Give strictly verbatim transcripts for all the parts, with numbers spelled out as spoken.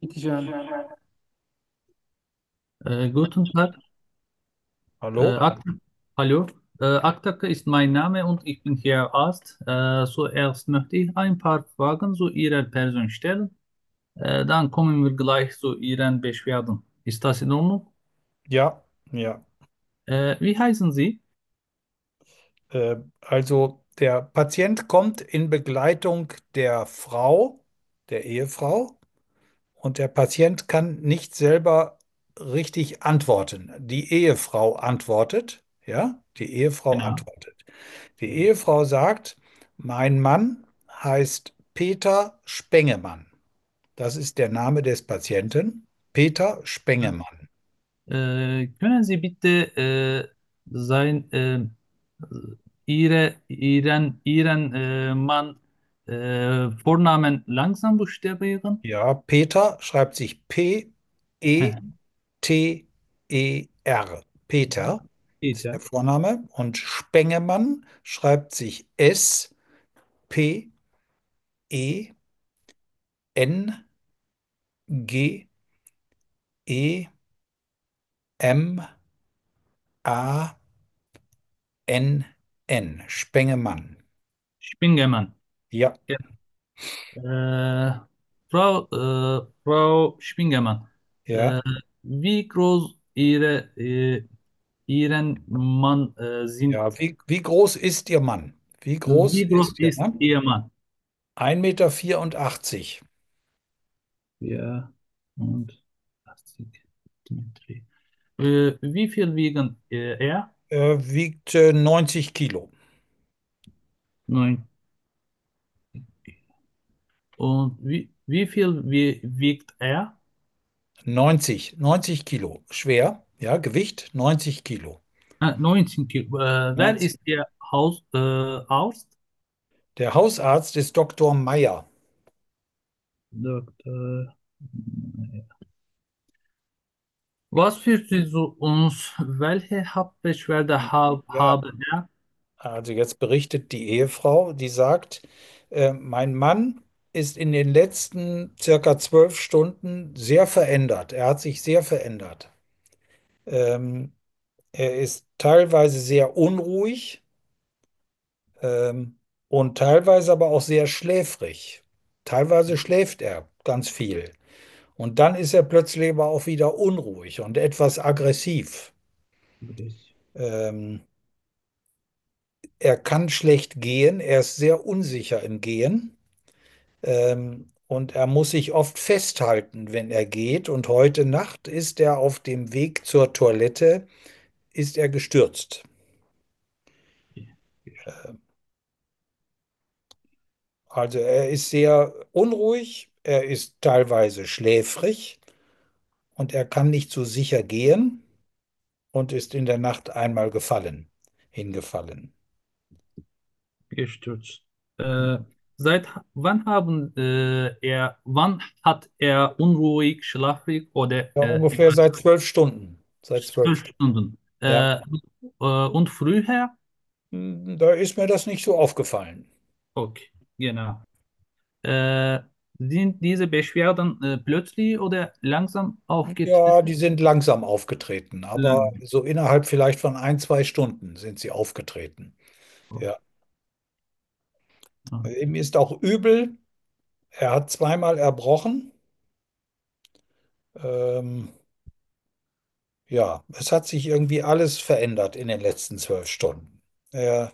Bitteschön. Äh, guten Tag. Äh, Hallo? Ak Hallo. Äh, Aktake ist mein Name und ich bin hier Arzt. Äh, zuerst möchte ich ein paar Fragen zu Ihrer Person stellen. Äh, dann kommen wir gleich zu Ihren Beschwerden. Ist das in Ordnung? Ja, ja. Äh, wie heißen Sie? Äh, also der Patient kommt in Begleitung der Frau, der Ehefrau, und der Patient kann nicht selber richtig antworten. Die Ehefrau antwortet, ja, die Ehefrau Genau. antwortet. Die Ehefrau sagt, mein Mann heißt Peter Spengemann. Das ist der Name des Patienten, Peter Spengemann. Äh, können Sie bitte äh, sein, äh, Ihre, Ihren, Ihren äh, Mann äh, Vornamen langsam buchstabieren? Ja, Peter schreibt sich P E T E R. Peter ist der Peter. Vorname und Spengemann schreibt sich S P E N G E M A N N. Spengemann. Spingemann. Ja, Ja. Äh, Frau, äh, Frau Spingemann, ja, äh, wie groß Ihre, äh, Ihren Mann äh, sind? ja. Wie, wie groß ist Ihr Mann? Wie groß Wie groß ist Ihr ist Mann? Ihr Mann? ein Meter. vierundachtzig. Ja, und achtzig Zentimeter. Äh, wie viel wiegen äh, er? Er wiegt äh, neunzig Kilo. Neun. Und wie, wie viel wie, wiegt er? neunzig, neunzig Kilo. Schwer, ja, Gewicht neunzig Kilo. Äh, neunzehn Kilo. Äh, wer neunzig. ist Ihr Haus, äh, Arzt? Der Hausarzt ist Doktor Meyer. Doktor. Was führt Sie zu uns? Welche Hauptbeschwerde ha Ja, habe er? also jetzt berichtet die Ehefrau, die sagt, äh, mein Mann ist in den letzten circa zwölf Stunden sehr verändert. Er hat sich sehr verändert. Ähm, er ist teilweise sehr unruhig, ähm, und teilweise aber auch sehr schläfrig. Teilweise schläft er ganz viel. Und dann ist er plötzlich aber auch wieder unruhig und etwas aggressiv. Ähm, Er kann schlecht gehen, er ist sehr unsicher im Gehen, ähm, und er muss sich oft festhalten, wenn er geht. Und heute Nacht ist er auf dem Weg zur Toilette, ist er gestürzt. Also er ist sehr unruhig, er ist teilweise schläfrig und er kann nicht so sicher gehen und ist in der Nacht einmal gefallen, hingefallen. Gestürzt. Äh, seit wann haben äh, er, wann hat er unruhig, schlafrig oder Ja, äh, ungefähr seit zwölf Stunden. Seit zwölf zwölf Stunden. Stunden? Ja, Äh, äh, und früher? Hm, da ist mir das nicht so aufgefallen. Okay, genau. Äh, sind diese Beschwerden äh, plötzlich oder langsam Ja, aufgetreten? die sind langsam aufgetreten, aber Langsam. so innerhalb vielleicht von ein, zwei Stunden sind sie aufgetreten. Ja. Ihm ist auch übel. Er hat zweimal erbrochen. Ähm, ja, es hat sich irgendwie alles verändert in den letzten zwölf Stunden. Er,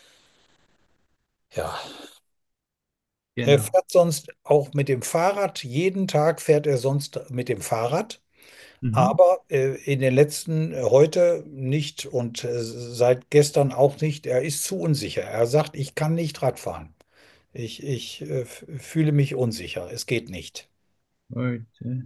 ja, er Genau. fährt sonst auch mit dem Fahrrad. Jeden Tag fährt er sonst mit dem Fahrrad. Mhm. Aber äh, in den letzten, äh, heute nicht und äh, seit gestern auch nicht. Er ist zu unsicher. Er sagt, ich kann nicht Radfahren. Ich, ich äh, f- fühle mich unsicher. Es geht nicht. Heute.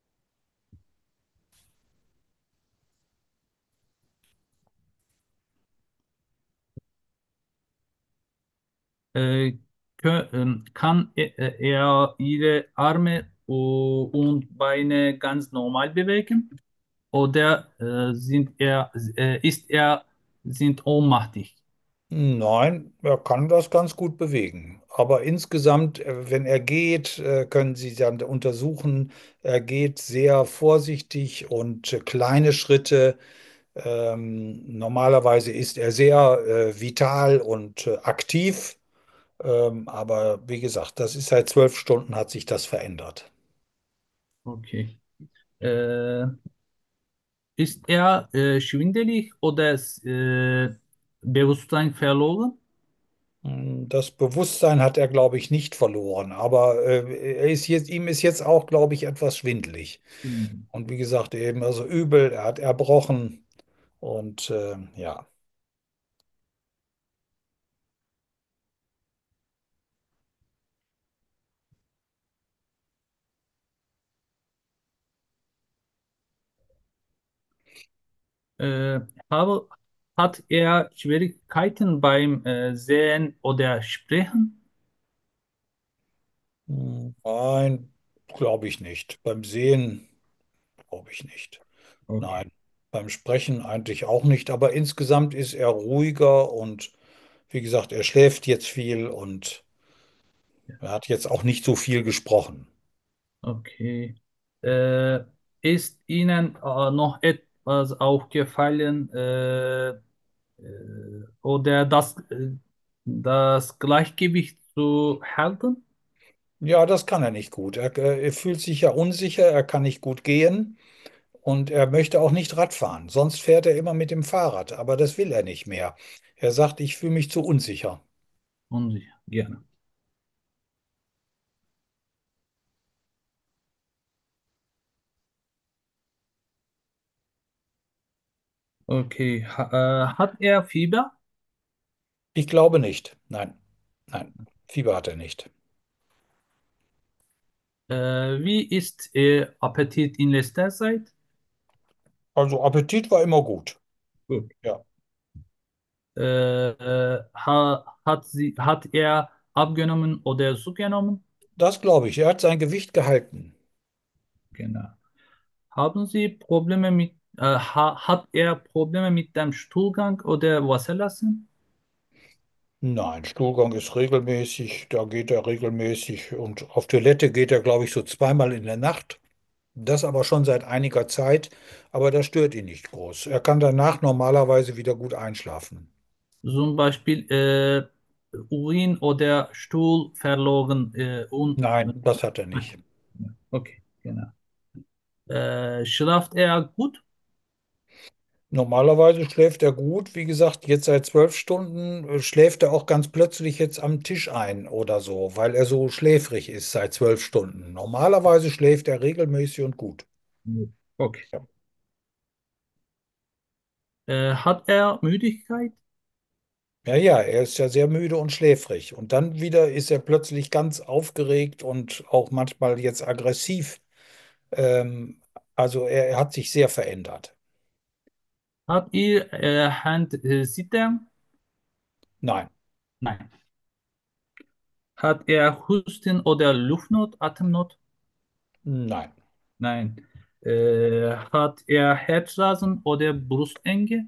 Äh, kö- ähm, kann er, er ihre Arme uh, und Beine ganz normal bewegen? Oder äh, sind er, äh, ist er sind ohnmächtig? Nein, er kann das ganz gut bewegen. Aber insgesamt, äh, wenn er geht, äh, können Sie dann untersuchen, er geht sehr vorsichtig und äh, kleine Schritte. Ähm, normalerweise ist er sehr äh, vital und äh, aktiv. Ähm, aber wie gesagt, das ist seit zwölf Stunden hat sich das verändert. Okay. Äh, Ist er äh, schwindelig oder äh, Bewusstsein verloren? Hm, Das Bewusstsein hat er, glaube ich, nicht verloren, aber äh, er ist jetzt, ihm ist jetzt auch, glaube ich, etwas schwindelig. Hm. Und wie gesagt, eben also übel, er hat erbrochen und äh, ja. Äh, habe, Hat er Schwierigkeiten beim äh, Sehen oder Sprechen? Hm, Nein, glaube ich nicht. Beim Sehen glaube ich nicht. Okay, Nein, beim Sprechen eigentlich auch nicht, aber insgesamt ist er ruhiger und wie gesagt, er schläft jetzt viel und er hat jetzt auch nicht so viel gesprochen. okay. Äh, Ist Ihnen äh, noch etwas aufgefallen äh, äh, oder das, äh, das Gleichgewicht zu halten? Ja, das kann er nicht gut. Er, äh, er fühlt sich ja unsicher, er kann nicht gut gehen und er möchte auch nicht Rad fahren. Sonst fährt er immer mit dem Fahrrad, aber das will er nicht mehr. Er sagt, ich fühle mich zu unsicher. Unsicher, gerne. Okay. Ha, äh, hat er Fieber? Ich glaube nicht. Nein, nein, Fieber hat er nicht. Äh, wie ist Ihr Appetit in letzter Zeit? Also Appetit war immer gut. Gut. Ja, Äh, äh, ha, hat sie, hat er abgenommen oder zugenommen? das glaube ich. Er hat sein Gewicht gehalten. Genau. Haben Sie Probleme mit, äh, ha, hat er Probleme mit dem Stuhlgang oder Wasserlassen? Nein, Stuhlgang ist regelmäßig, da geht er regelmäßig und auf Toilette geht er, glaube ich, so zweimal in der Nacht. Das aber schon seit einiger Zeit, aber das stört ihn nicht groß. Er kann danach normalerweise wieder gut einschlafen. Zum Beispiel äh, Urin oder Stuhl verloren äh, und Nein, das hat er nicht. okay, genau. Äh, schlaft er gut? Normalerweise schläft er gut. Wie gesagt, jetzt seit zwölf Stunden äh, schläft er auch ganz plötzlich jetzt am Tisch ein oder so, weil er so schläfrig ist seit zwölf Stunden. Normalerweise schläft er regelmäßig und gut. Okay. Ja. Äh, hat er Müdigkeit? Ja, ja, er ist ja sehr müde und schläfrig. Und dann wieder ist er plötzlich ganz aufgeregt und auch manchmal jetzt aggressiv. Ähm, also er, er hat sich sehr verändert. Hat ihr äh, Hand äh, Zittern? Nein, Nein. Hat er Husten oder Luftnot, Atemnot? nein. Nein. Äh, hat er Herzrasen oder Brustenge?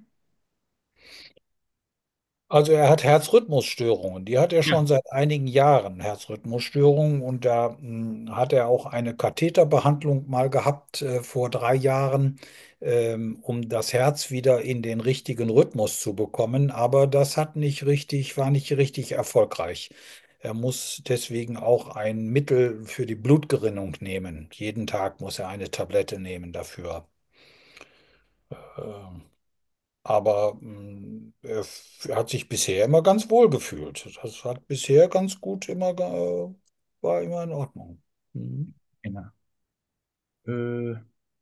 Also er hat Herzrhythmusstörungen. Die hat er Ja. schon seit einigen Jahren, Herzrhythmusstörungen. Und da mh, hat er auch eine Katheterbehandlung mal gehabt äh, vor drei Jahren, ähm, um das Herz wieder in den richtigen Rhythmus zu bekommen. Aber das hat nicht richtig, war nicht richtig erfolgreich. Er muss deswegen auch ein Mittel für die Blutgerinnung nehmen. Jeden Tag muss er eine Tablette nehmen dafür. Ähm, Aber mh, er f- er hat sich bisher immer ganz wohl gefühlt. Das hat bisher ganz gut immer, ge- war immer in Ordnung. Mhm. Genau. Äh,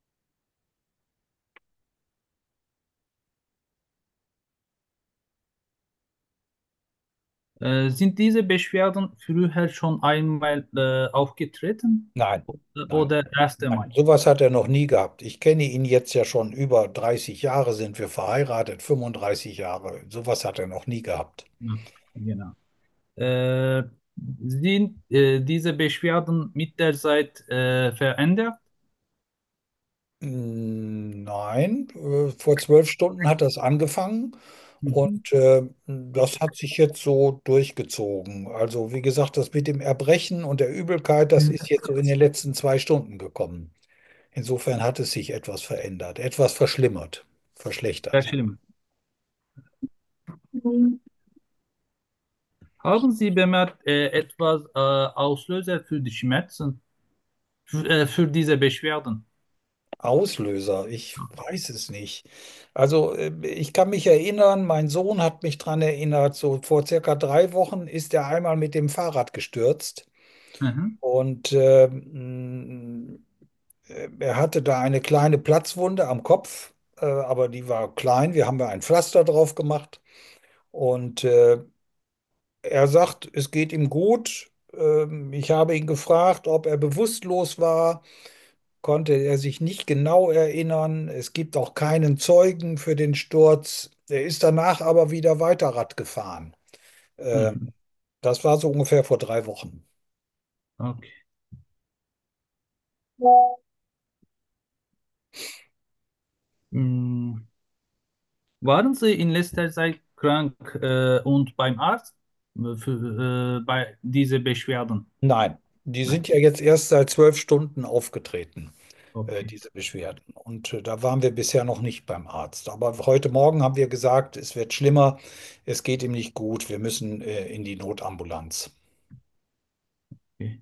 äh, Sind diese Beschwerden früher schon einmal äh, aufgetreten Nein, oder, nein, oder erste nein. Mal? Sowas hat er noch nie gehabt. Ich kenne ihn jetzt ja schon über dreißig Jahre, sind wir verheiratet, fünfunddreißig Jahre. Sowas hat er noch nie gehabt. Ja, genau. Äh, Sind äh, diese Beschwerden mit der Zeit äh, verändert? Mm, Nein, äh, vor zwölf Stunden hat das angefangen Mhm. Und äh, das hat sich jetzt so durchgezogen. Also wie gesagt, das mit dem Erbrechen und der Übelkeit, das ist jetzt so in den letzten zwei Stunden gekommen. Insofern hat es sich etwas verändert, etwas verschlimmert, Sehr verschlechtert. schlimm. Haben Sie bemerkt, äh, etwas äh, Auslöser für die Schmerzen, für, äh, für diese Beschwerden? Auslöser, ich weiß es nicht. Also äh, ich kann mich erinnern, mein Sohn hat mich daran erinnert, so vor circa drei Wochen ist er einmal mit dem Fahrrad gestürzt Mhm. und äh, mh, er hatte da eine kleine Platzwunde am Kopf, äh, aber die war klein. Wir haben da ein Pflaster drauf gemacht und äh, er sagt, es geht ihm gut. Ähm, ich habe ihn gefragt, ob er bewusstlos war. Konnte er sich nicht genau erinnern. Es gibt auch keinen Zeugen für den Sturz. Er ist danach aber wieder weiter Rad gefahren. Äh, Mhm. Das war so ungefähr vor drei Wochen. Okay. Mm, Waren Sie in letzter Zeit krank äh, und beim Arzt äh, für, äh, bei diese Beschwerden? Nein, die Nein. sind ja jetzt erst seit zwölf Stunden aufgetreten, äh, Okay. diese Beschwerden. Und äh, da waren wir bisher noch nicht beim Arzt. Aber heute Morgen haben wir gesagt, es wird schlimmer, es geht ihm nicht gut, wir müssen äh, in die Notambulanz. Okay.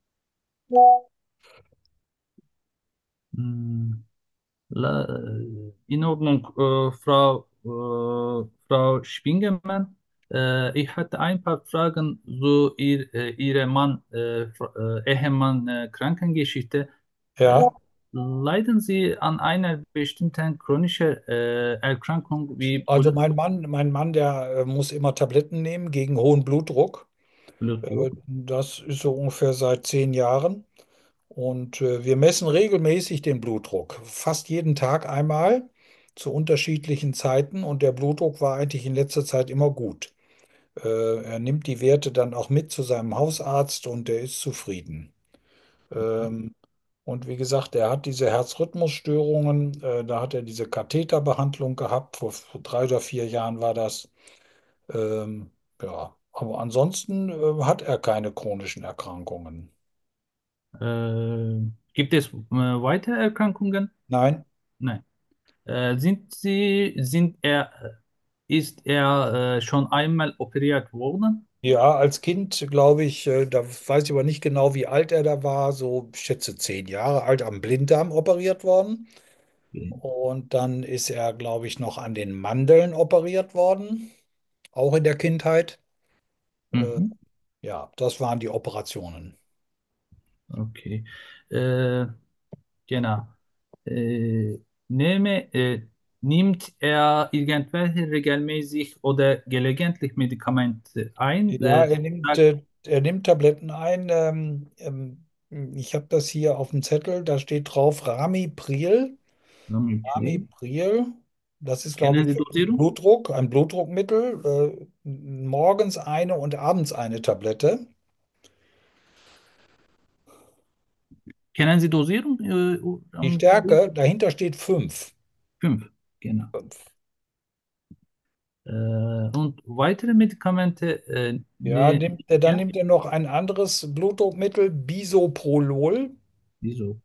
Mm, La, äh, in Ordnung, äh, Frau, äh, Frau Spingemann. Äh, ich hatte ein paar Fragen zu ihr, äh, Ihrem Mann, äh, Fra- äh, Ehemann, äh, Krankengeschichte. Äh, Ja, Leiden Sie an einer bestimmten chronischen äh, Erkrankung wie also Blut, mein Mann, mein Mann, der äh, muss immer Tabletten nehmen gegen hohen Blutdruck. Äh, Blutdruck? Das ist so ungefähr seit zehn Jahren. Und äh, wir messen regelmäßig den Blutdruck. Fast jeden Tag einmal zu unterschiedlichen Zeiten. Und der Blutdruck war eigentlich in letzter Zeit immer gut. Äh, er nimmt die Werte dann auch mit zu seinem Hausarzt und der ist zufrieden. Ähm, und wie gesagt, er hat diese Herzrhythmusstörungen. Äh, da hat er diese Katheterbehandlung gehabt. Vor, vor drei oder vier Jahren war das. Ähm, ja, aber ansonsten äh, hat er keine chronischen Erkrankungen. Äh, Gibt es äh, weitere Erkrankungen? Nein. Nein. Äh, sind Sie, sind er, ist er äh, schon einmal operiert worden? Ja, als Kind glaube ich, äh, da weiß ich aber nicht genau, wie alt er da war, so ich schätze zehn Jahre alt, am Blinddarm operiert worden. Okay. Und dann ist er, glaube ich, noch an den Mandeln operiert worden, auch in der Kindheit. Äh, Mhm. ja, das waren die Operationen. Okay. Äh, genau. Äh, nehme, äh, Nimmt er irgendwelche regelmäßig oder gelegentlich Medikamente ein? Ja, Äh, er nimmt, sagt äh, er nimmt Tabletten ein. Ähm, ähm, ich habe das hier auf dem Zettel, da steht drauf Ramipril. Nomiprid. Ramipril, das ist, glaube Kennen ich, Sie für den Dosierung? Blutdruck, ein Blutdruckmittel. Äh, morgens eine und abends eine Tablette. Kennen Sie Dosierung? Äh, Die am Blut? Stärke, dahinter steht fünf. Fünf. Genau. Fünf. Äh, und weitere Medikamente, äh, Ja, ne, nimmt, er- dann ja, nimmt er noch ein anderes Blutdruckmittel, Bisoprolol. wieso?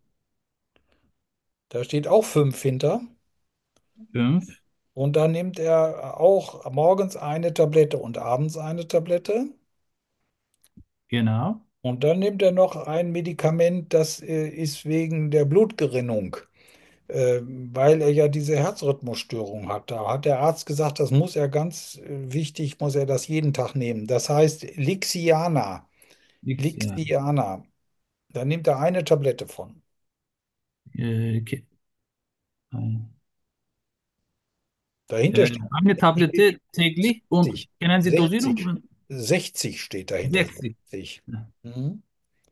Da steht auch fünf hinter. Fünf. Und dann nimmt er auch morgens eine Tablette und abends eine Tablette. Genau. Und dann nimmt er noch ein Medikament, das äh, ist wegen der Blutgerinnung, äh, weil er ja diese Herzrhythmusstörung hat. Da hat der Arzt gesagt, das muss er ganz äh, wichtig, muss er das jeden Tag nehmen. Das heißt Lixiana. X, ja. Lixiana. Da nimmt er eine Tablette von. Äh, ke- äh, Dahinter äh, steht, eine steht Tablette täglich und sechzig. kennen Sie sechzig. Dosierung? sechzig steht dahinter. sechzig. sechzig. Ja. Mhm.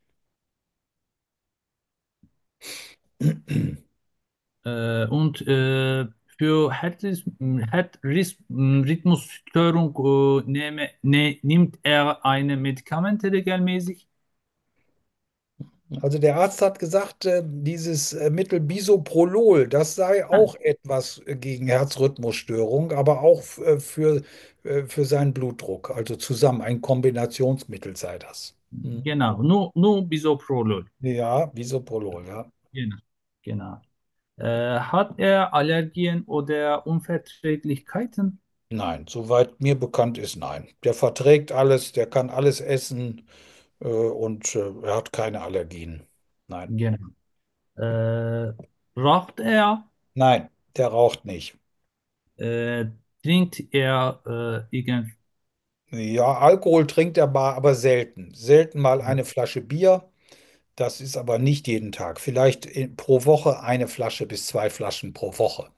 Äh, und äh, für Herzrhyth- Herzrhythmusstörung äh, nehme, ne, nimmt er eine Medikamente regelmäßig? Also der Arzt hat gesagt, äh, dieses äh, Mittel Bisoprolol, das sei Ha, auch etwas äh, gegen Herzrhythmusstörung, aber auch f- äh, für, äh, für seinen Blutdruck. Also zusammen ein Kombinationsmittel sei das. Mhm. genau, nur, nur Bisoprolol. Ja, Bisoprolol, ja. Genau. Genau. Äh, hat er Allergien oder Unverträglichkeiten? Nein, soweit mir bekannt ist, nein. Der verträgt alles, der kann alles essen äh, und äh, er hat keine Allergien. Nein, Genau. Äh, raucht er? nein, der raucht nicht. Äh, trinkt er äh, irgend, Ja, Alkohol trinkt er bar, aber selten. Selten mal eine Flasche Bier. Das ist aber nicht jeden Tag. Vielleicht in, pro Woche eine Flasche bis zwei Flaschen pro Woche.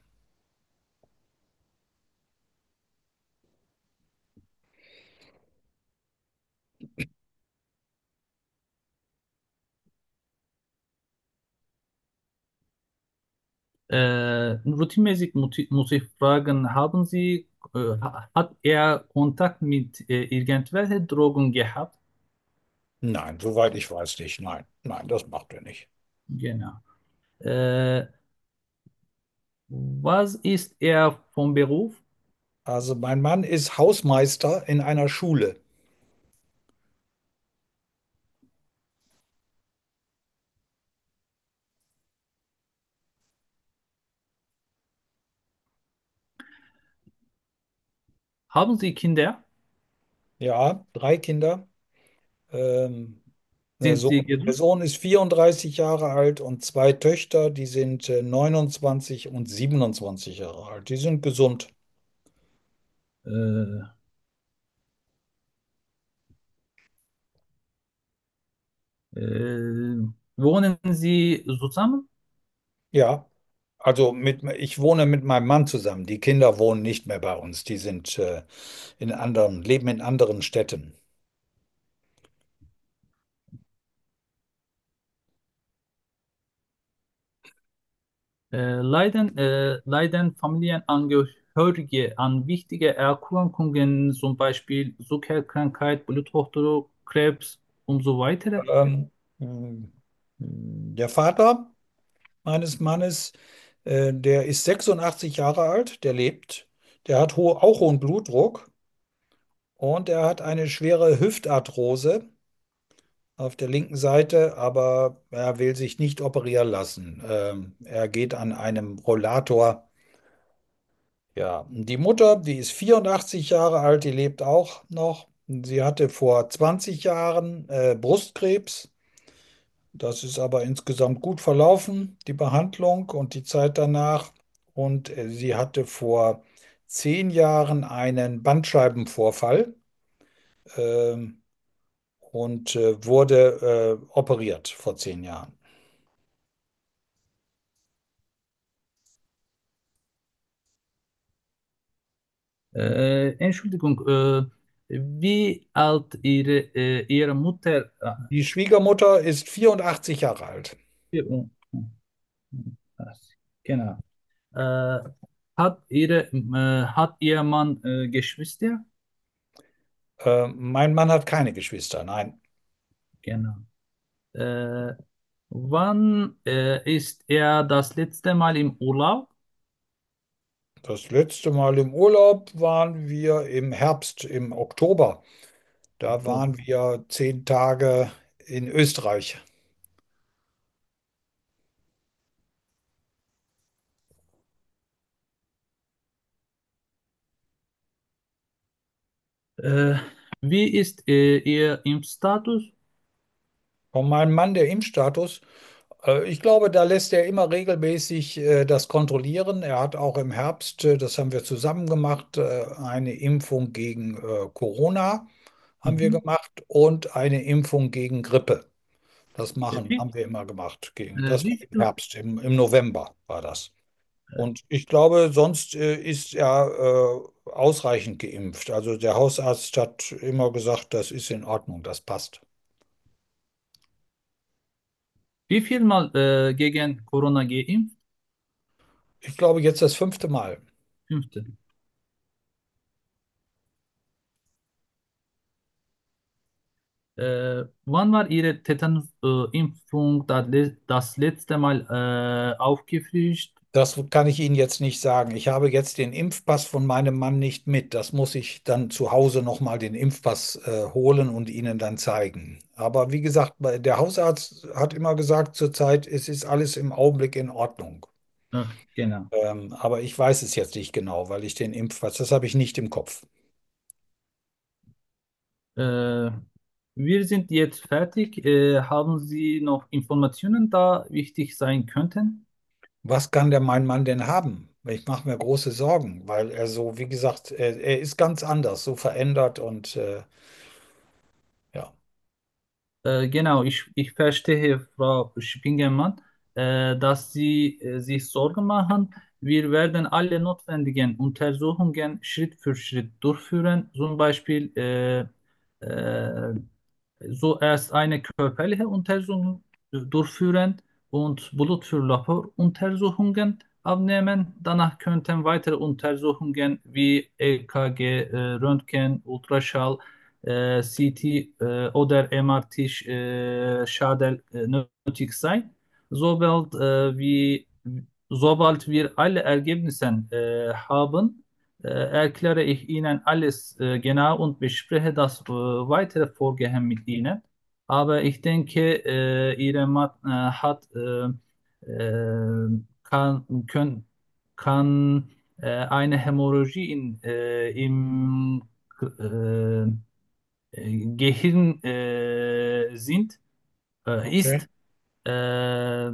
äh, routinemäßig mu- muss ich fragen, haben Sie, äh, ha- hat er Kontakt mit äh, irgendwelchen Drogen gehabt? Nein, soweit ich weiß nicht. Nein, nein, das macht er nicht. Genau. Äh, was ist er vom Beruf? Also mein Mann ist Hausmeister in einer Schule. Haben Sie Kinder? Ja, drei Kinder. Ähm, der Sind Sohn, Sie der gesund? Sohn ist vierunddreißig Jahre alt und zwei Töchter, die sind äh, neunundzwanzig und siebenundzwanzig Jahre alt. Die sind gesund. Äh, äh, wohnen Sie zusammen? Ja, also mit, ich wohne mit meinem Mann zusammen. Die Kinder wohnen nicht mehr bei uns. Die sind äh, in anderen, leben in anderen Städten. Äh, leiden, äh, leiden Familienangehörige an wichtigen Erkrankungen, zum Beispiel Zuckerkrankheit, Bluthochdruck, Krebs und so weiter? Ähm, mh, der Vater meines Mannes, äh, der ist sechsundachtzig Jahre alt, der lebt. Der hat ho auch hohen Blutdruck und er hat eine schwere Hüftarthrose auf der linken Seite, aber er will sich nicht operieren lassen. Ähm, er geht an einem Rollator. Ja, die Mutter, die ist vierundachtzig Jahre alt, die lebt auch noch. Sie hatte vor zwanzig Jahren äh, Brustkrebs. Das ist aber insgesamt gut verlaufen, die Behandlung und die Zeit danach. Und äh, sie hatte vor zehn Jahren einen Bandscheibenvorfall ähm, und äh, wurde äh, operiert vor zehn Jahren. Äh, Entschuldigung, äh, wie alt ihre, äh, ihre Mutter? Die Schwiegermutter ist vierundachtzig Jahre alt. Äh, genau. Äh, hat ihre, äh, hat ihr Mann äh, Geschwister? Äh, mein Mann hat keine Geschwister, nein. Genau. Äh, wann äh, ist er das letzte Mal im Urlaub? Das letzte Mal im Urlaub waren wir im Herbst, im Oktober. Da waren wir zehn Tage in Österreich. Äh, wie ist äh, Ihr Impfstatus? Von meinem Mann der Impfstatus, äh, ich glaube, da lässt er immer regelmäßig äh, das kontrollieren. Er hat auch im Herbst, äh, das haben wir zusammen gemacht, äh, eine Impfung gegen äh, Corona haben wir Mhm. gemacht und eine Impfung gegen Grippe. Das Äh, machen, Wie, haben wir immer gemacht. Gegen, äh, das war wie im viel, Herbst, im, im November war das. äh, Und ich glaube, sonst äh, ist er äh, ausreichend geimpft. Also der Hausarzt hat immer gesagt, das ist in Ordnung, das passt. wie viel Mal äh, gegen Corona geimpft? Ich glaube, jetzt das fünfte Mal. Fünfte. Äh, wann war Ihre Tetanus-Impfung das, le- das letzte Mal äh, aufgefrischt? Das kann ich Ihnen jetzt nicht sagen. Ich habe jetzt den Impfpass von meinem Mann nicht mit. Das muss ich dann zu Hause nochmal den Impfpass äh, holen und Ihnen dann zeigen. Aber wie gesagt, bei- der Hausarzt hat immer gesagt, zurzeit es ist alles im Augenblick in Ordnung. Ach, genau. Ähm, aber ich weiß es jetzt nicht genau, weil ich den Impfpass, das habe ich nicht im Kopf. Äh, wir sind jetzt fertig. Äh, haben Sie noch Informationen da wichtig sein könnten? Was kann der mein Mann denn haben? Ich mache mir große Sorgen, weil er so, wie gesagt, er, er ist ganz anders, so verändert und äh, ja, Äh, genau, ich, ich verstehe, Frau Spingelmann, äh, dass Sie äh, sich Sorgen machen. Wir werden alle notwendigen Untersuchungen Schritt für Schritt durchführen. Zum Beispiel äh, äh, so erst eine körperliche Untersuchung durchführen und Blut für Laboruntersuchungen abnehmen. Danach könnten weitere Untersuchungen wie E K G, äh, Röntgen, Ultraschall, äh, C T äh, oder M R T äh, Schadel äh, nötig sein. Sobald, äh, wir, sobald wir alle Ergebnisse äh, haben, äh, erkläre ich Ihnen alles äh, genau und bespreche das äh, weitere Vorgehen mit Ihnen. Aber ich denke, äh, Ihre Mann äh, hat äh, äh, kann, können, kann äh, eine Hämorrhagie in, äh, im äh, Gehirn äh, sind, äh, okay. ist. Äh,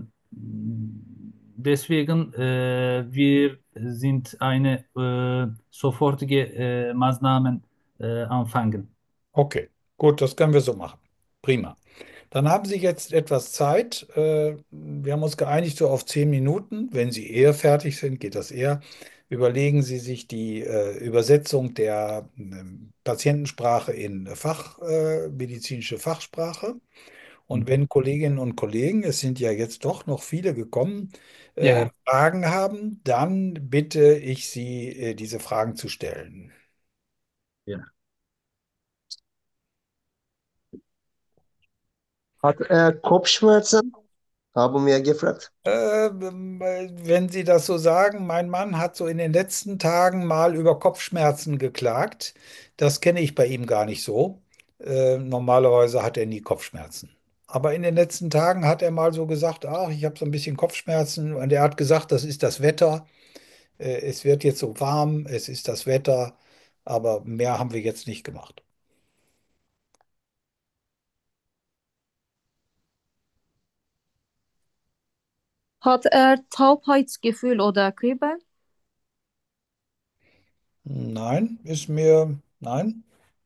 deswegen äh, wir sind eine äh, sofortige äh, Maßnahmen äh, anfangen. Okay, gut, das können wir so machen. Prima. Dann haben Sie jetzt etwas Zeit. Äh, Wir haben uns geeinigt so auf zehn Minuten. Wenn Sie eher fertig sind, geht das eher. Überlegen Sie sich die äh, Übersetzung der ähm, Patientensprache in Fach, äh, medizinische Fachsprache. Und wenn Kolleginnen und Kollegen, es sind ja jetzt doch noch viele gekommen, äh, Ja, Fragen haben, dann bitte ich Sie, äh, diese Fragen zu stellen. ja. Hat er Kopfschmerzen? Haben wir gefragt. Ähm, äh, wenn Sie das so sagen, mein Mann hat so in den letzten Tagen mal über Kopfschmerzen geklagt. Das kenne ich bei ihm gar nicht so. Äh, normalerweise hat er nie Kopfschmerzen. Aber in den letzten Tagen hat er mal so gesagt, ach, ich habe so ein bisschen Kopfschmerzen. Und er hat gesagt, das ist das Wetter. Äh, es wird jetzt so warm, es ist das Wetter. Aber mehr haben wir jetzt nicht gemacht. Hat er Taubheitsgefühl oder Kribbeln? Nein, ist mir, nein.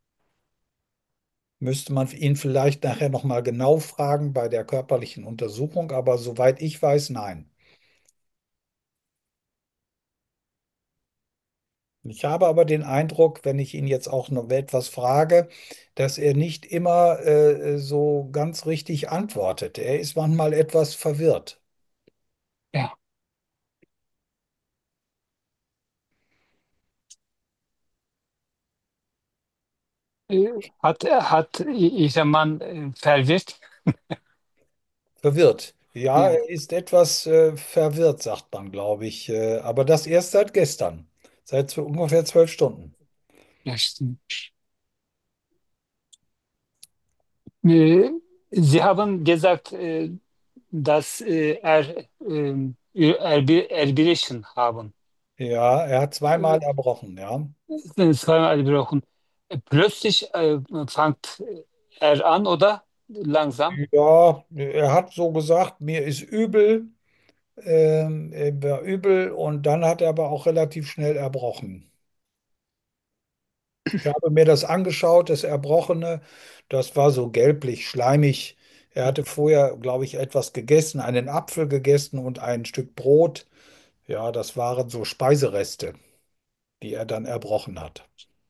Müsste man ihn vielleicht nachher noch mal genau fragen bei der körperlichen Untersuchung, aber soweit ich weiß, nein. Ich habe aber den Eindruck, wenn ich ihn jetzt auch noch etwas frage, dass er nicht immer äh, so ganz richtig antwortet. Er ist manchmal etwas verwirrt. Ja. Äh, Hat, hat Ihr Mann äh, verwirrt? Verwirrt. Ja, Ja, er ist etwas äh, verwirrt, sagt man, glaube ich. Äh, aber das erst seit gestern, seit so ungefähr zwölf Stunden. ja, stimmt. Äh, Sie haben gesagt, äh, dass äh, er ähm, Erbi- Erbrechen haben. Ja, er hat Äh, zweimal erbrochen, ja. sind zweimal erbrochen. Äh, Plötzlich äh, fängt er an, oder? Langsam. Ja, er hat so gesagt, mir ist übel. Ähm, er war übel und dann hat er aber auch relativ schnell erbrochen. Ich habe mir das angeschaut, das Erbrochene, das war so gelblich, schleimig. Er hatte vorher, glaube ich, etwas gegessen, einen Apfel gegessen und ein Stück Brot. Ja, das waren so Speisereste, die er dann erbrochen hat.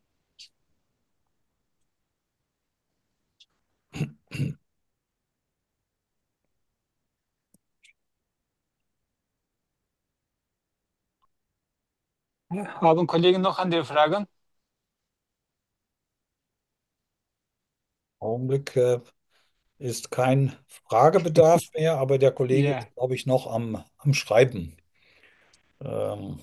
Haben Kollegen noch andere Fragen? Augenblick äh, ist kein Fragebedarf mehr, aber der Kollege Ja, ist, glaube ich, noch am, am Schreiben. Ähm,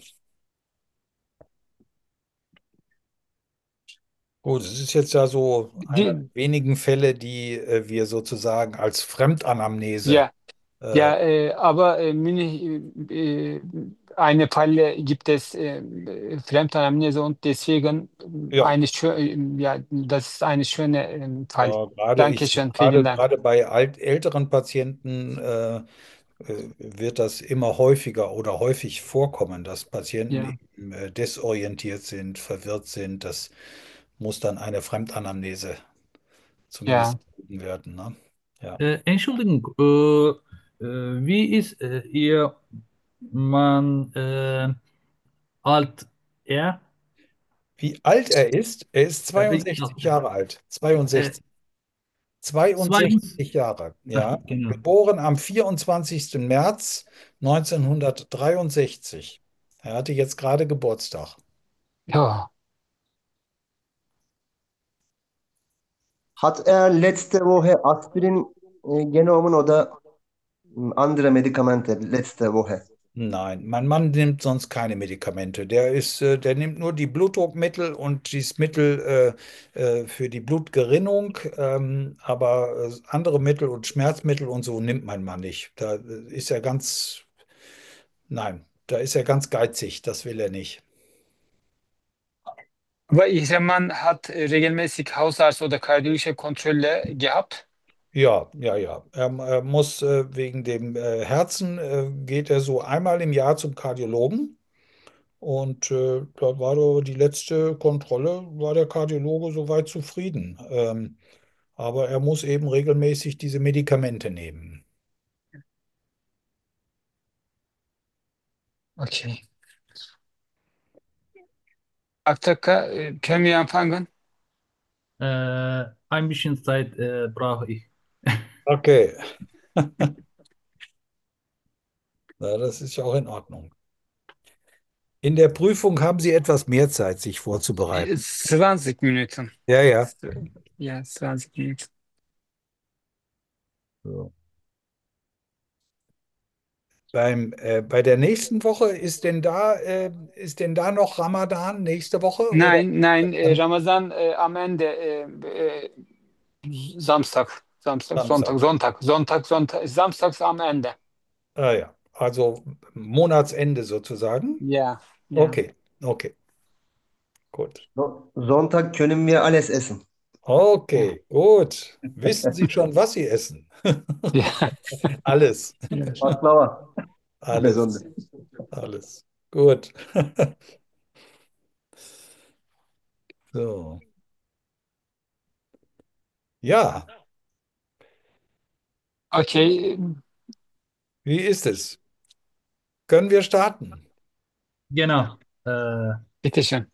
gut, es ist jetzt ja so einer der die, wenigen Fälle, die äh, wir sozusagen als Fremdanamnese. ja, Äh, ja, äh, aber äh, Mini, äh, eine Falle gibt es äh, Fremdanamnese und deswegen ja, eine schöne, ja, das ist eine schöne äh, Fall. ja, gerade ich, Dankeschön, vielen gerade, Dank. gerade bei alt, älteren Patienten äh, äh, wird das immer häufiger oder häufig vorkommen, dass Patienten Ja, eben äh, desorientiert sind, verwirrt sind. Das muss dann eine Fremdanamnese zumindest ja. gegeben werden, ne? Ja. Äh, Entschuldigung, äh, äh, wie ist äh, Ihr Mann äh, alt? Er? Wie alt er ist? Er ist Äh, wie, zweiundsechzig okay. Jahre alt. äh, zweiundsechzig. zwei und, zweiundsechzig Jahre, ah, ja. genau. Geboren am vierundzwanzigsten März neunzehnhundertdreiundsechzig. Er hatte jetzt gerade Geburtstag. Ja. Hat er letzte Woche Aspirin e, genommen oder m, andere Medikamente letzte Woche? Nein, mein Mann nimmt sonst keine Medikamente. Der ist, äh, der nimmt nur die Blutdruckmittel und dieses Mittel äh, äh, für die Blutgerinnung, ähm, aber äh, andere Mittel und Schmerzmittel und so nimmt mein Mann nicht. Da äh, ist er ganz, nein, da ist er ganz geizig. Das will er nicht. Aber Ihr Mann hat äh, regelmäßig Hausarzt oder kardiologische Kontrolle gehabt. Ja, ja, ja. Er, er muss äh, wegen dem äh, Herzen äh, geht er so einmal im Jahr zum Kardiologen. Und äh, da war doch die letzte Kontrolle, war der Kardiologe soweit zufrieden. Ähm, aber er muss eben regelmäßig diese Medikamente nehmen. Okay. Aktaka, äh, können wir anfangen? Äh, ein bisschen Zeit äh, brauche ich. Okay, na, das ist ja auch in Ordnung. In der Prüfung haben Sie etwas mehr Zeit, sich Äh, vorzubereiten. zwanzig Minuten. Ja, ja. Ja, zwanzig Minuten. So. Beim, äh, bei der nächsten Woche ist denn da, äh, ist denn da noch Ramadan nächste Woche oder? Nein, nein, äh, Am Ramazan äh, am Ende, äh, äh, Samstag, Samstag, Samstag. Sonntag, Sonntag, Sonntag, Sonntag, Samstags am Ende. Ah ja, also Monatsende sozusagen. Ja, ja. Okay, okay, gut. So- Sonntag können wir alles essen. Ja, Okay, gut. Wissen Sie schon, was Sie essen? ja. Alles, Ja. Baklava alles, besonders. alles. Gut. So, ja, Okay, wie ist es? Können wir starten? Genau. Äh, bitteschön.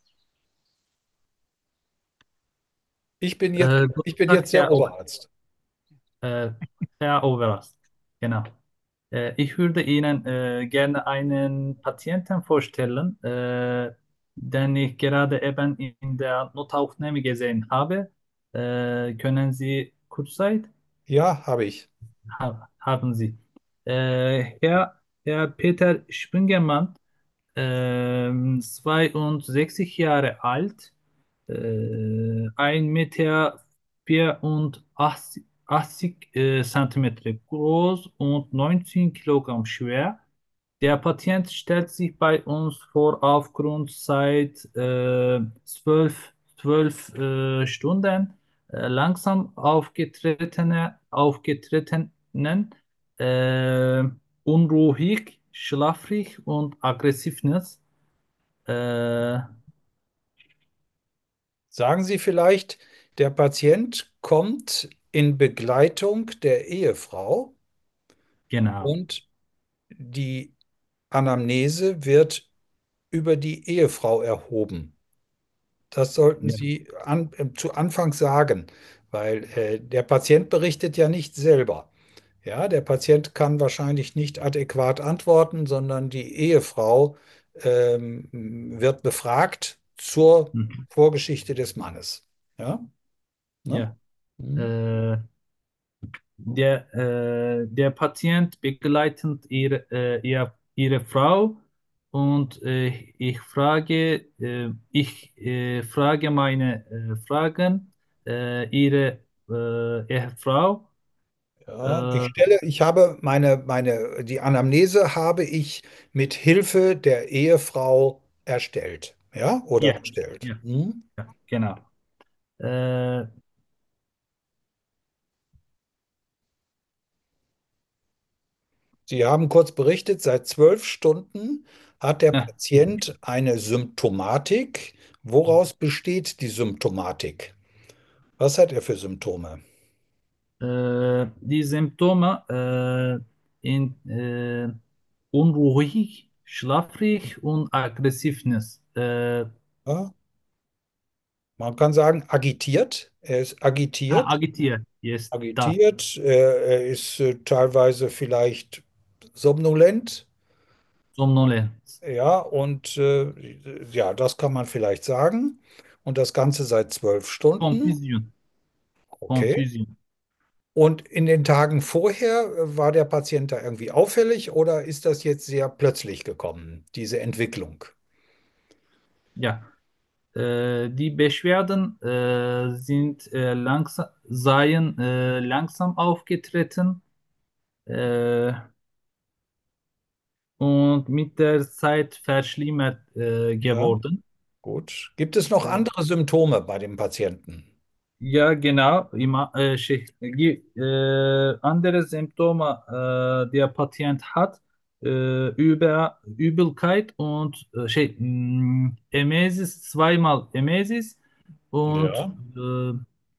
Ich bin jetzt, äh, Guten ich bin Tag, jetzt der Herr Ober, Oberarzt. äh, Herr Oberarzt. Genau. Äh, ich würde Ihnen äh, gerne einen Patienten vorstellen, äh, den ich gerade eben in der Notaufnahme gesehen habe. Äh, können Sie kurz Zeit? Ja, habe ich. Ha haben Sie. Äh, Herr, Herr Peter Spüngermann, ähm, zweiundsechzig Jahre alt, äh, ein Meter vierundachtzig achtzig, äh, Zentimeter groß und neunzehn Kilogramm schwer. Der Patient stellt sich bei uns vor aufgrund seit äh, zwölf, zwölf äh, Stunden äh, langsam aufgetretene, aufgetretenen, äh, unruhig, schlafrig und aggressives. Äh, Sagen Sie vielleicht, der Patient kommt in Begleitung der Ehefrau genau. und die Anamnese wird über die Ehefrau erhoben. Das sollten Ja. Sie an, äh, zu Anfang sagen, weil äh, der Patient berichtet ja nicht selber. Ja, der Patient kann wahrscheinlich nicht adäquat antworten, sondern die Ehefrau ähm, wird befragt zur Mhm. Vorgeschichte des Mannes. Ja, ne? Ja. Hm? Äh, der, äh, der Patient begleitet ihre, äh, ihr, ihre Frau und äh, ich frage, äh, ich äh, frage meine äh, Fragen, äh, ihre äh, Ehefrau. Ja, ich Äh, stelle, ich habe meine, meine, die Anamnese habe ich mit Hilfe der Ehefrau erstellt. Ja, oder ja, erstellt. ja, Hm? ja, genau. Äh, Sie haben kurz berichtet, seit zwölf Stunden hat der ja, Patient eine Symptomatik. Woraus besteht die Symptomatik? Was hat er für Symptome? äh, die Symptome äh, in äh, unruhig, schlafrig und Aggressiveness. Äh, Ja, man kann sagen, agitiert. Er ist ah, agitiert. agitiert, yes, das, Agitiert. Er, er ist äh, teilweise vielleicht somnolent. Somnolenz, Ja, und äh, ja, das kann man vielleicht sagen. Und das Ganze seit zwölf Stunden. Confusion, Okay. Confusion. Und in den Tagen vorher äh, war der Patient da irgendwie auffällig oder ist das jetzt sehr plötzlich gekommen, diese Entwicklung? Ja, äh, die Beschwerden äh, sind äh, langsam, seien äh, langsam aufgetreten äh, und mit der Zeit verschlimmert äh, Ja, geworden. gut. Gibt es noch Äh, andere Symptome bei dem Patienten? Ja, genau. Ima, äh, şey, gi- äh, andere Symptome, äh, der Patient hat, äh, über Übelkeit und äh, şey, mh, Emesis, zweimal Emesis und Ja, äh,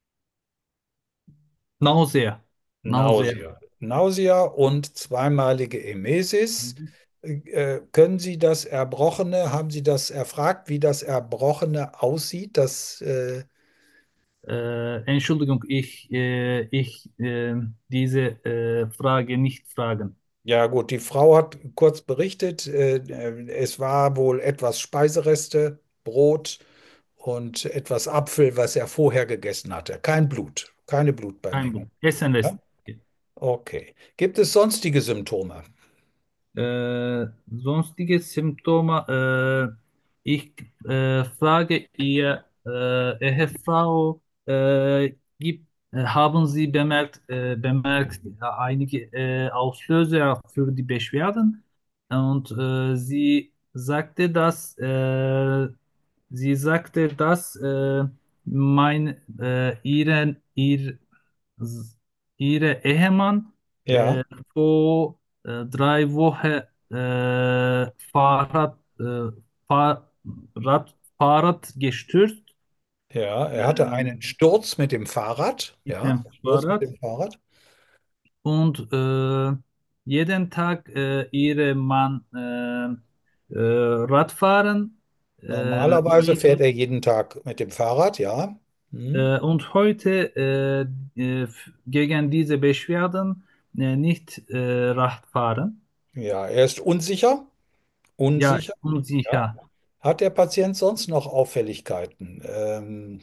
Nausea. Nausea. Nausea. Nausea und zweimalige Emesis. Äh, können Sie das Erbrochene, haben Sie das erfragt, wie das Erbrochene aussieht? Das, äh, Äh, Entschuldigung, ich, äh, ich äh, diese äh, Frage nicht fragen. ja gut, die Frau hat kurz berichtet, äh, äh, es war wohl etwas Speisereste, Brot und etwas Apfel, was er vorher gegessen hatte. Kein Blut, keine Kein Blutbildung. Problem. Essen. Ja? Okay. Gibt es sonstige Symptome? Äh, sonstige Symptome. Äh, ich äh, frage ihr äh, Ehefrau, äh, gibt, äh, haben Sie bemerkt, äh, bemerkt äh, einige äh, Auslöser für die Beschwerden? Und äh, sie sagte, dass äh, sie sagte, dass äh, mein äh, ihren, ihr, ihre Ehemann Ja, äh, vor äh, drei Wochen äh, Fahrrad, äh, Fahrrad, Fahrrad gestürzt ja, er hatte einen äh, Sturz mit dem Fahrrad. mit Ja, dem Sturz mit Fahrrad dem Fahrrad. und äh, jeden Tag äh, ihre Mann äh, äh, Radfahren äh, Normalerweise fährt mit, er jeden Tag mit dem Fahrrad, ja. Hm. äh, und heute äh, äh, f- gegen diese Beschwerden äh, nicht äh, Radfahren. Ja, er ist unsicher. Ja, Unsicher. Ja. unsicher. Hat der Patient sonst noch Auffälligkeiten? Ähm,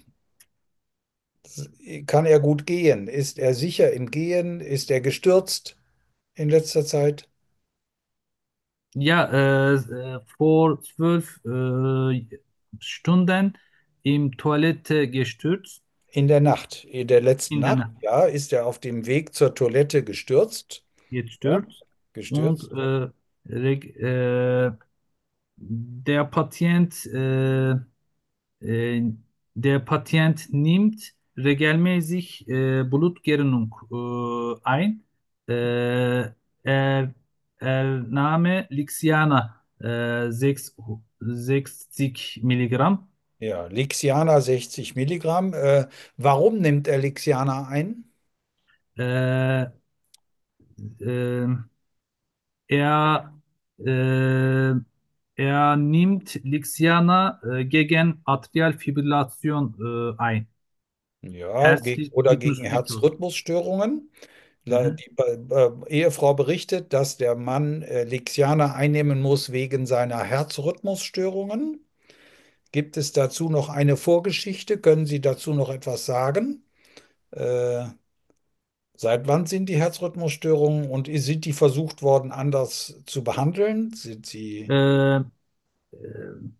kann er gut gehen? Ist er sicher im Gehen? Ist er gestürzt in letzter Zeit? Ja, äh, äh, vor zwölf äh, Stunden im Toilette gestürzt, In der Nacht, in der letzten in der Nacht, Nacht ja, ist er auf dem Weg zur Toilette gestürzt. Ja, gestürzt und gestürzt. äh, reg- äh, der Patient, äh, äh, der Patient nimmt regelmäßig äh, Blutgerinnung äh, ein. Äh, er, er nahme Lixiana äh, sechs sechzig Milligramm. Ja, Lixiana sechzig Milligramm. Äh, warum nimmt er Lixiana ein? Äh, äh, er, äh, er nimmt Lixiana äh, gegen Atrialfibrillation äh, ein. Ja, gegen, oder gegen Herzrhythmusstörung. Herzrhythmusstörungen. La- Mhm. Die äh, Ehefrau berichtet, dass der Mann äh, Lixiana einnehmen muss wegen seiner Herzrhythmusstörungen. Gibt es dazu noch eine Vorgeschichte? Können Sie dazu noch etwas sagen? Äh, Seit wann sind die Herzrhythmusstörungen und sind die versucht worden, anders zu behandeln? Sind sie, Äh, äh,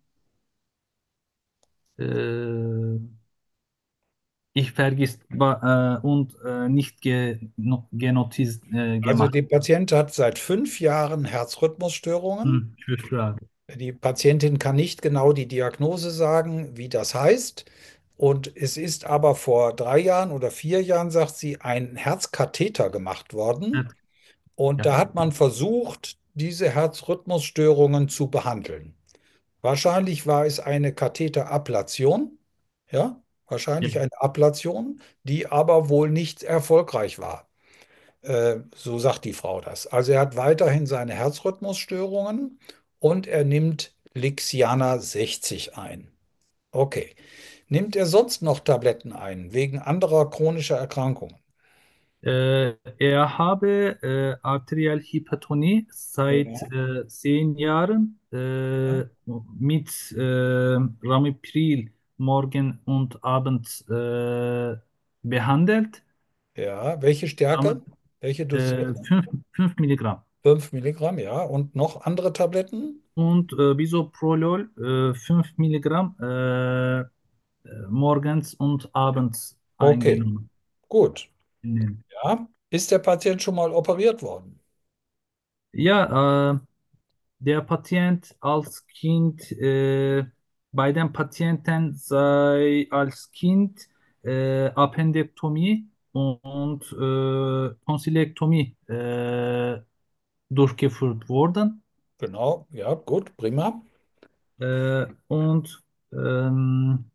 äh, Ich vergisst ba- äh, und äh, nicht ge no- genotiz äh, also gemacht. die Patient hat seit fünf Jahren Herzrhythmusstörungen. Hm, für Frage. Die Patientin kann nicht genau die Diagnose sagen, wie das heißt. Und es ist aber vor drei Jahren oder vier Jahren, sagt sie, ein Herzkatheter gemacht worden. Evet, Und ja, da hat man versucht, diese Herzrhythmusstörungen zu behandeln. Wahrscheinlich war es eine Katheterablation, ja, wahrscheinlich ja. eine Ablation, die aber wohl nicht erfolgreich war. Äh, so sagt die Frau das. Also er hat weiterhin seine Herzrhythmusstörungen und er nimmt Lixiana sechzig ein. Okay. Nimmt er sonst noch Tabletten ein, wegen anderer chronischer Erkrankungen? Äh, er habe äh, Arterialhypertonie seit Ja. äh, zehn Jahren äh, mit äh, Ramipril morgen und abend äh, behandelt. Ja. Welche Stärke? Ram- Welche Äh, Dosierung? fünf fünf Milligramm. Fünf Milligramm, ja. Und noch andere Tabletten? Und äh, Bisoprolol äh, fünf Milligramm äh, äh, morgens und abends Okay, eingenommen. gut. Ja. Ist der Patient schon mal operiert worden? Ja, äh, der Patient als Kind, äh, bei dem Patienten sei als Kind äh, Appendektomie und äh, Tonsillektomie äh, durchgeführt worden. Genau, ja, gut, prima. Äh, und ähm,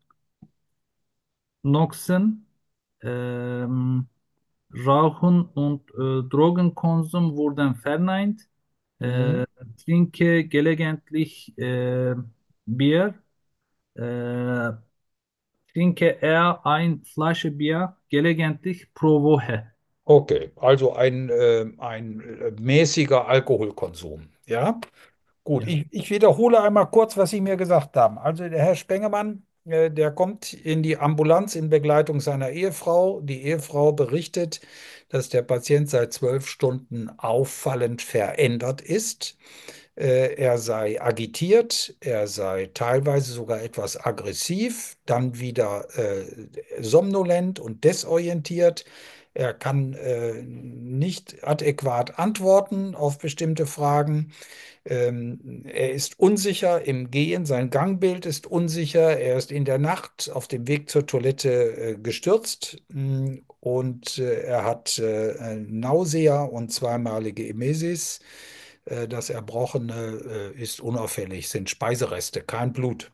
Noxen, ähm, Rauchen und äh, Drogenkonsum wurden verneint. Mhm. Äh, Trinke gelegentlich äh, Bier. Äh, Trinke er ein Flasche Bier gelegentlich pro Woche. Okay, also ein, äh, ein äh, mäßiger Alkoholkonsum. Ja, gut. Ja. Ich, ich wiederhole einmal kurz, was Sie mir gesagt haben. Also der Herr Spengemann, äh, der kommt in die Ambulanz in Begleitung seiner Ehefrau. Die Ehefrau berichtet, dass der Patient seit zwölf Stunden auffallend verändert ist. Äh, er sei agitiert, er sei teilweise sogar etwas aggressiv, dann wieder äh, somnolent und desorientiert. Er kann äh, nicht adäquat antworten auf bestimmte Fragen. Ähm, er ist unsicher im Gehen, sein Gangbild ist unsicher. Er ist in der Nacht auf dem Weg zur Toilette äh, gestürzt mh, und äh, er hat äh, Nausea und zweimalige Emesis. Äh, das Erbrochene äh, ist unauffällig, sind Speisereste, kein Blut.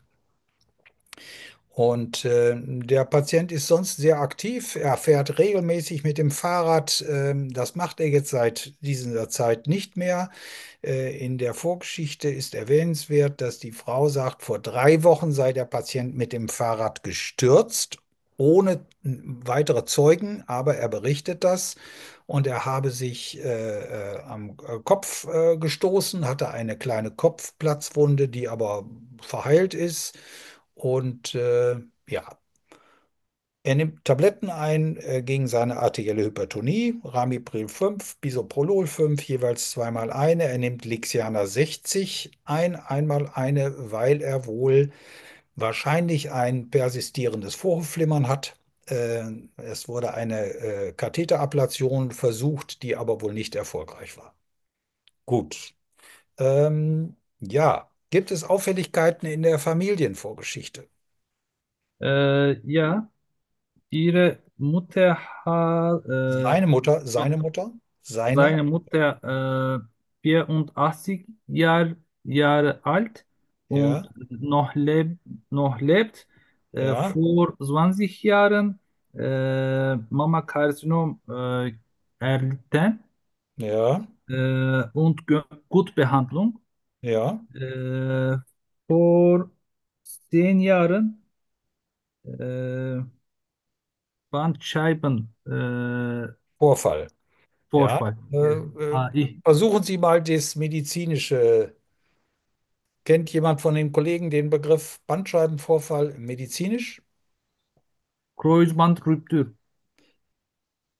Und äh, der Patient ist sonst sehr aktiv. Er fährt regelmäßig mit dem Fahrrad. Ähm, das macht er jetzt seit dieser Zeit nicht mehr. Äh, in der Vorgeschichte ist erwähnenswert, dass die Frau sagt, vor drei Wochen sei der Patient mit dem Fahrrad gestürzt, ohne weitere Zeugen, aber er berichtet das. Und er habe sich äh, äh, am äh, Kopf äh, gestoßen, hatte eine kleine Kopfplatzwunde, die aber verheilt ist. Und äh, ja, er nimmt Tabletten ein äh, gegen seine arterielle Hypertonie, Ramipril fünf, Bisoprolol fünf, jeweils zweimal eine. Er nimmt Lixiana sechzig ein, einmal eine, weil er wohl wahrscheinlich ein persistierendes Vorhofflimmern hat. Äh, es wurde eine äh, Katheterablation versucht, die aber wohl nicht erfolgreich war. Gut. Ähm, ja, gibt es Auffälligkeiten in der Familienvorgeschichte? Äh, ja, ihre Mutter hat, äh, Seine Mutter, seine Mutter, seine, seine Mutter äh, vierundachtzig Jahr, Jahre alt ja, und noch, leb, noch lebt. Äh, ja, vor zwanzig Jahren äh, Mammakarzinom äh, erlitten ja, äh, und ge- gut Behandlung. ja, Äh, vor zehn Jahren äh, Bandscheiben äh, Vorfall. Ja, Vorfall. äh, Ja. äh, Ah, ich, versuchen Sie mal das medizinische. Kennt jemand von den Kollegen den Begriff Bandscheibenvorfall medizinisch? Kreuzbandruptur.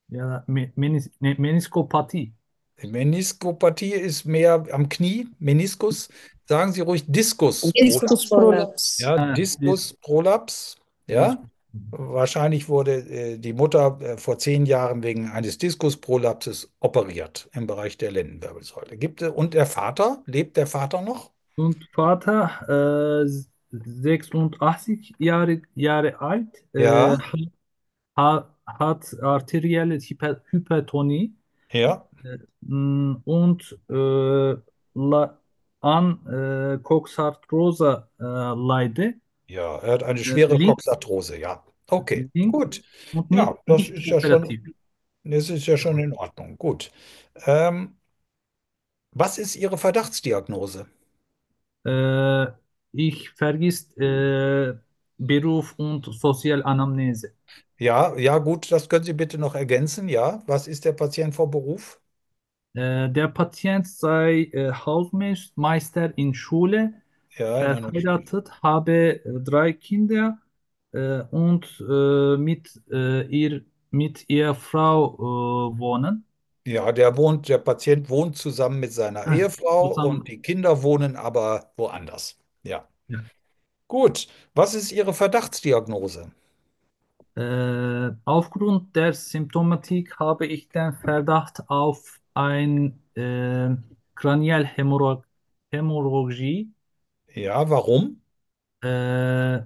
Ja, Me- Menis ne, Meniskopathie. Meniskopathie ist mehr am Knie, Meniskus. Sagen Sie ruhig Diskus Diskusprolaps. prolaps. Ja, Ha, dis, Diskusprolaps. Ja, Diskus. wahrscheinlich wurde äh, die Mutter äh, vor zehn Jahren wegen eines Diskusprolapses operiert im Bereich der Lendenwirbelsäule. Gibt es, und der Vater, lebt der Vater noch? Und Vater, äh, sechsundachtzig Jahre, Jahre alt, äh, Ja, ha, hat arterielle Hyper, Hypertonie ja, äh, mh, und äh, la, an äh, Coxarthrosa äh, leide. ja. Er hat eine Äh, schwere links, Coxarthrose, ja. Okay, links gut. und Ja, nicht, das nicht ist ja schon, operativ. das ist ja schon in Ordnung. Gut. Ähm, was ist Ihre Verdachtsdiagnose? Äh, ich vergiss äh, Beruf und Sozialanamnese. Ja, ja, gut, das können Sie bitte noch ergänzen. Ja, was ist der Patient vor Beruf? Äh, der Patient sei äh, Hausmeister in Schule, Ja, in einer Schule. verheiratet, habe äh, drei Kinder äh, und äh, mit, äh, ihr, mit ihrer Frau äh, wohnen. Ja, der wohnt, der Patient wohnt zusammen mit seiner Ah, Ehefrau und zusammen. die Kinder wohnen aber woanders. Ja. Ja. Gut. Was ist Ihre Verdachtsdiagnose? Äh, aufgrund der Symptomatik habe ich den Verdacht auf ein äh, Kranialhämorrhagie, Ja, warum? äh,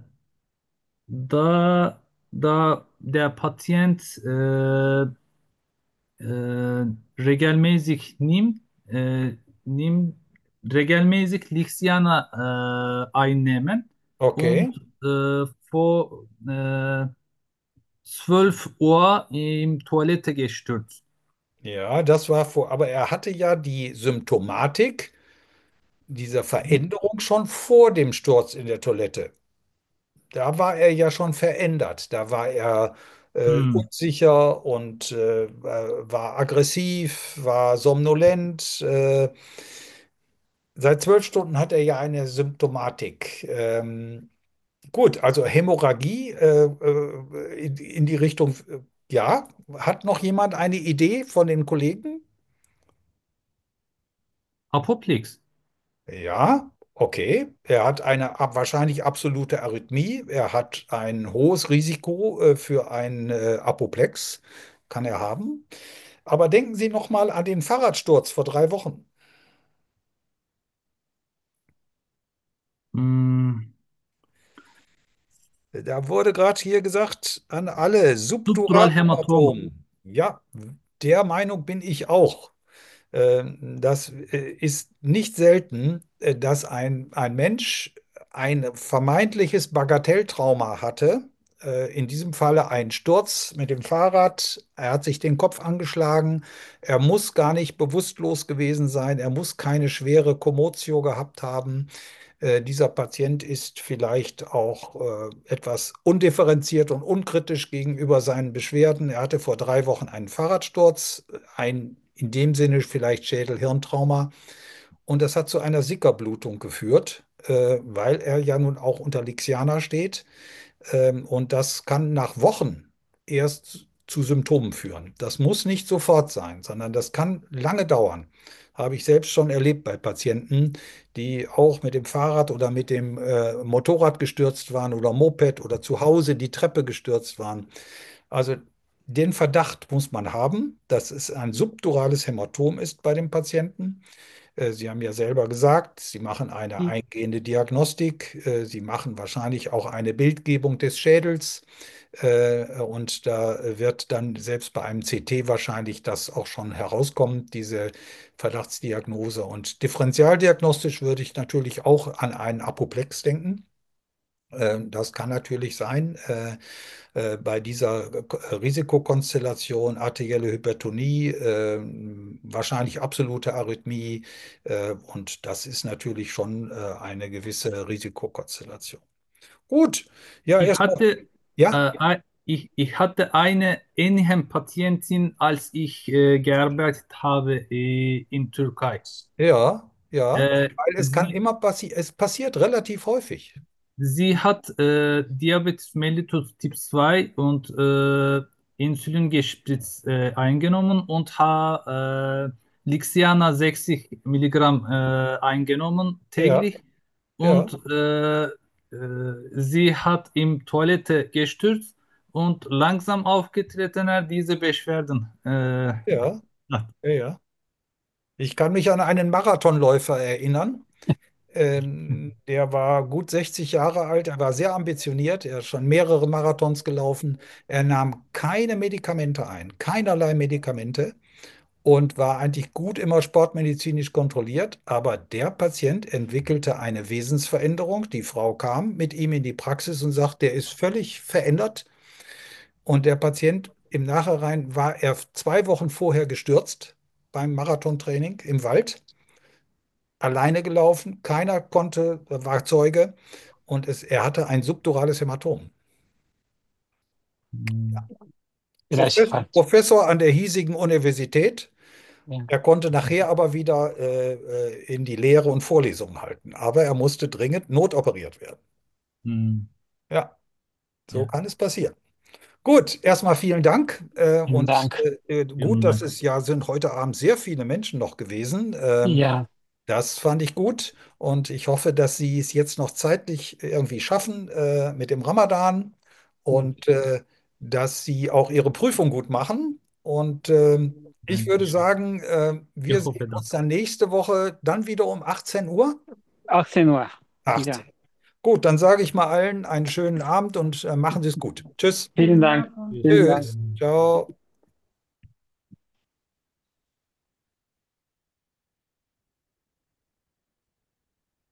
da, da der Patient äh, äh, regelmäßig nimmt, äh, nimmt regelmäßig Lixiana äh, einnehmen Okay. und äh, vor äh, zwölf Uhr im Toilette gestürzt. Ja, das war vor, aber er hatte ja die Symptomatik dieser Veränderung schon vor dem Sturz in der Toilette. Da war er ja schon verändert. Da war er äh, Hm. unsicher und äh, war aggressiv, war somnolent. Äh, seit zwölf Stunden hat er ja eine Symptomatik. Ähm, gut, also Hämorrhagie äh, äh, in, in die Richtung, äh, ja. Hat noch jemand eine Idee von den Kollegen? Apoplex. Ja, okay. Er hat eine ab, wahrscheinlich absolute Arrhythmie. Er hat ein hohes Risiko äh, für ein äh, Apoplex. Kann er haben. Aber denken Sie noch mal an den Fahrradsturz vor drei Wochen. Hm. Da wurde gerade hier gesagt, an alle Subduralhämatom. Subduralhämatom. Ja, der Meinung bin ich auch. Ähm, Das äh, ist nicht selten, äh, dass ein, ein Mensch ein vermeintliches Bagatelltrauma hatte. Äh, In diesem Falle ein Sturz mit dem Fahrrad. Er hat sich den Kopf angeschlagen. Er muss gar nicht bewusstlos gewesen sein. Er muss keine schwere Kommotio gehabt haben. Äh, Dieser Patient ist vielleicht auch äh, etwas undifferenziert und unkritisch gegenüber seinen Beschwerden. Er hatte vor drei Wochen einen Fahrradsturz, ein in dem Sinne vielleicht Schädel-Hirntrauma. Und das hat zu einer Sickerblutung geführt, äh, weil er ja nun auch unter Lixiana steht. Ähm, und das kann nach Wochen erst zu Symptomen führen. Das muss nicht sofort sein, sondern das kann lange dauern. Habe ich selbst schon erlebt bei Patienten, die auch mit dem Fahrrad oder mit dem äh, Motorrad gestürzt waren oder Moped oder zu Hause die Treppe gestürzt waren. Also den Verdacht muss man haben, dass es ein subdurales Hämatom ist bei dem Patienten. Äh, Sie haben ja selber gesagt, Sie machen eine eingehende Diagnostik. äh, Sie machen wahrscheinlich auch eine Bildgebung des Schädels. äh, Und da wird dann selbst bei einem C T wahrscheinlich das auch schon herauskommen, diese Verdachtsdiagnose. Und differentialdiagnostisch würde ich natürlich auch an einen Apoplex denken. Äh, Das kann natürlich sein. Äh, äh, bei dieser äh, Risikokonstellation arterielle Hypertonie, äh, wahrscheinlich absolute Arrhythmie, äh, und das ist natürlich schon äh, eine gewisse Risikokonstellation. Gut, ja, Ich erstmal, hatte, ja, äh, ein- ich, ich hatte eine ähnliche Patientin, als ich äh, gearbeitet habe äh, in Türkei. ja, ja, Äh, weil es kann sie, immer passieren, es passiert relativ häufig. sie hat äh, Diabetes mellitus Typ zwei und äh, Insulin gespritzt äh, eingenommen und habe äh, Lixiana sechzig Milligramm äh, eingenommen Ja, täglich. ja, Und äh, äh, sie hat im Toilette gestürzt und langsam aufgetretener diese Beschwerden äh, ja, hat. ja, ja. Ich kann mich an einen Marathonläufer erinnern. Ähm, der war gut sechzig Jahre alt, er war sehr ambitioniert, er ist schon mehrere Marathons gelaufen. Er nahm keine Medikamente ein, keinerlei Medikamente und war eigentlich gut immer sportmedizinisch kontrolliert. Aber der Patient entwickelte eine Wesensveränderung. Die Frau kam mit ihm in die Praxis und sagt, der ist völlig verändert. Und der Patient im Nachhinein war er zwei Wochen vorher gestürzt beim Marathontraining im Wald, alleine gelaufen, keiner konnte, war Zeuge und es, er hatte ein subdurales Hämatom. Hm, Vielleicht Profes- hat. Professor an der hiesigen Universität. Ja. Er konnte nachher aber wieder äh, äh, in die Lehre und Vorlesungen halten, aber er musste dringend notoperiert werden. hm, Ja, so ja, kann es passieren. Gut, erstmal vielen Dank äh, Vielen und Dank. äh, äh, vielen gut, dass Dank. es ja sind heute Abend sehr viele Menschen noch gewesen. Ähm, Ja, Das fand ich gut und ich hoffe, dass Sie es jetzt noch zeitlich irgendwie schaffen äh, mit dem Ramadan und äh, dass Sie auch Ihre Prüfung gut machen. Und ähm, ich würde Dankeschön. sagen, äh, wir Ich sehen hoffe uns das. dann nächste Woche dann wieder um achtzehn Uhr. achtzehn Uhr. Ja, achtzehn. Gut, dann sage ich mal allen einen schönen Abend und äh, machen Sie es gut. Tschüss. vielen Dank. Tschüss. Vielen Dank. Tschüss. Ciao.